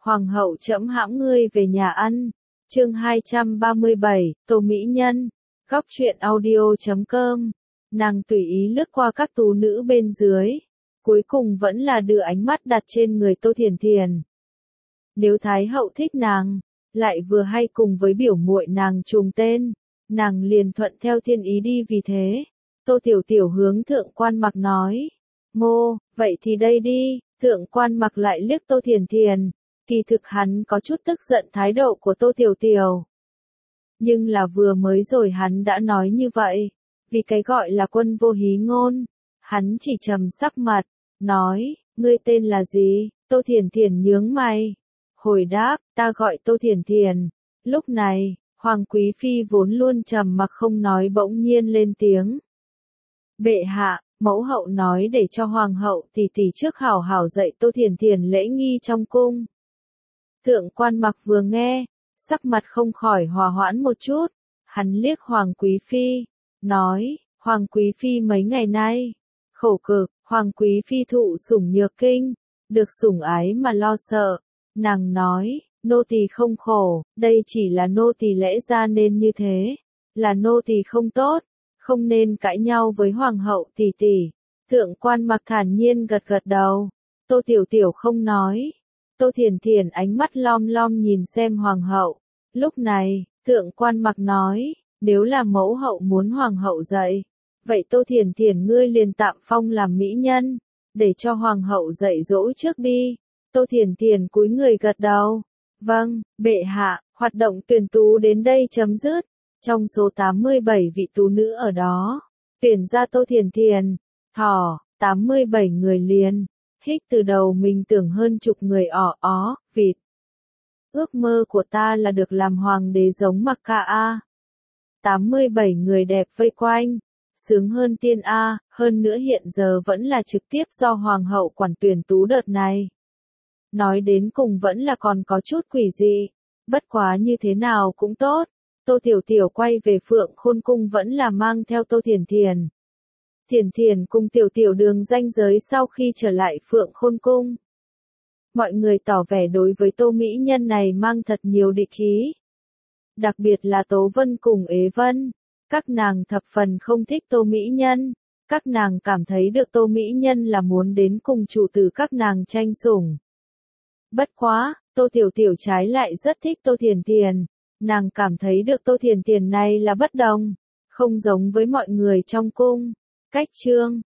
Hoàng hậu trẫm hãm ngươi về nhà ăn. Chương 237, Tô Mỹ Nhân. Góc truyện audio.com. Nàng tùy ý lướt qua các tú nữ bên dưới, cuối cùng vẫn là đưa ánh mắt đặt trên người Tô Thiền Thiền. Nếu Thái hậu thích nàng, lại vừa hay cùng với biểu muội nàng trùng tên, nàng liền thuận theo thiên ý đi. Vì thế, Tô Tiểu Tiểu hướng Thượng Quan Mặc nói, Ngô, vậy thì đây đi. Thượng Quan Mặc lại liếc Tô Thiền Thiền, kỳ thực hắn có chút tức giận thái độ của Tô Tiểu Tiểu. Nhưng là vừa mới rồi hắn đã nói như vậy, vì cái gọi là quân vô hí ngôn, hắn chỉ trầm sắc mặt, nói, ngươi tên là gì? Tô Thiền Thiền nhướng mày, hồi đáp, ta gọi Tô Thiền Thiền. Lúc này, Hoàng Quý Phi vốn luôn trầm mặc không nói bỗng nhiên lên tiếng. Bệ hạ, mẫu hậu nói để cho Hoàng hậu tỷ tỷ trước hảo hảo dạy Tô Thiền Thiền lễ nghi trong cung. Thượng Quan Mặc vừa nghe, sắc mặt không khỏi hòa hoãn một chút, hắn liếc Hoàng Quý Phi, nói, Hoàng Quý Phi mấy ngày nay, khổ cực. Hoàng Quý Phi thụ sủng nhược kinh, được sủng ái mà lo sợ. Nàng nói, nô tỳ không khổ, đây chỉ là nô tỳ lẽ ra nên như thế, là nô tỳ không tốt, không nên cãi nhau với Hoàng hậu tỷ tỷ. Thượng Quan Mặc thản nhiên gật gật đầu. Tô Tiểu Tiểu không nói. Tô Thiền Thiền ánh mắt lom lom nhìn xem Hoàng hậu. Lúc này, Thượng Quan Mặc nói, nếu là mẫu hậu muốn Hoàng hậu dạy, vậy Tô Thiền Thiền ngươi liền tạm phong làm mỹ nhân, để cho Hoàng hậu dạy dỗ trước đi. Tô Thiền Thiền cúi người gật đầu. Vâng, bệ hạ. Hoạt động tuyển tú đến đây chấm dứt. Trong số 87 vị tú nữ ở đó, tuyển ra Tô Thiền Thiền, thỏ, 87 người liền. Hích từ đầu mình tưởng hơn chục người vịt. Ước mơ của ta là được làm hoàng đế giống Mặc Ca a. 87 người đẹp vây quanh, sướng hơn tiên a. Hơn nữa hiện giờ vẫn là trực tiếp do Hoàng hậu quản tuyển tú đợt này. Nói đến cùng vẫn là còn có chút quỷ dị, bất quá như thế nào cũng tốt. Tô Tiểu Tiểu quay về Phượng Khôn Cung vẫn là mang theo Tô Thiền Thiền. Thiền Thiền cùng Tiểu Tiểu đường ranh giới sau khi trở lại Phượng Khôn Cung. Mọi người tỏ vẻ đối với Tô Mỹ Nhân này mang thật nhiều địch ý. Đặc biệt là Tố Vân cùng Ế Vân. Các nàng thập phần không thích Tô Mỹ Nhân. Các nàng cảm thấy được Tô Mỹ Nhân là muốn đến cùng chủ tử các nàng tranh sủng. Bất quá, Tô Tiểu Tiểu trái lại rất thích Tô Thiền Thiền. Nàng cảm thấy được Tô Thiền Thiền này là bất đồng, không giống với mọi người trong cung. Cách chương